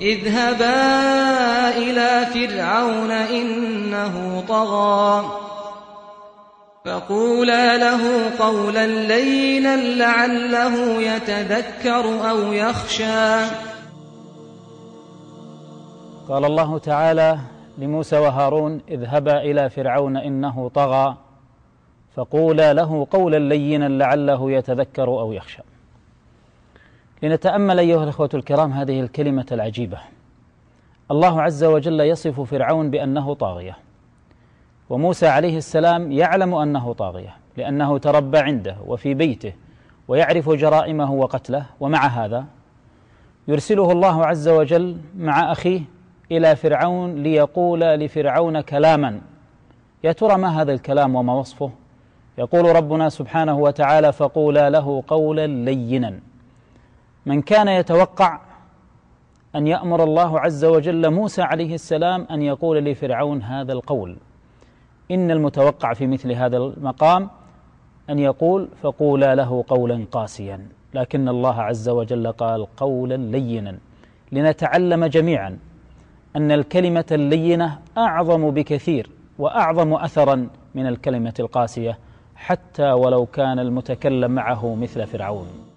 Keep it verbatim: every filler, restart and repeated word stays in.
اذهبا إلى فرعون إنه طغى فقولا له قولا لينا لعله يتذكر أو يخشى. قال الله تعالى لموسى وهارون: اذهبا إلى فرعون إنه طغى فقولا له قولا لينا لعله يتذكر أو يخشى. لنتأمل أيها الأخوة الكرام هذه الكلمة العجيبة. الله عز وجل يصف فرعون بأنه طاغية، وموسى عليه السلام يعلم أنه طاغية لأنه تربى عنده وفي بيته ويعرف جرائمه وقتله، ومع هذا يرسله الله عز وجل مع أخيه إلى فرعون ليقول لفرعون كلاما. يا ترى ما هذا الكلام وما وصفه؟ يقول ربنا سبحانه وتعالى: فقولا له قولا لينا. من كان يتوقع أن يأمر الله عز وجل موسى عليه السلام أن يقول لفرعون هذا القول، إن المتوقع في مثل هذا المقام أن يقول: فقولا له قولا قاسيا، لكن الله عز وجل قال قولا لينا، لنتعلم جميعا أن الكلمة اللينة أعظم بكثير وأعظم أثرا من الكلمة القاسية، حتى ولو كان المتكلم معه مثل فرعون.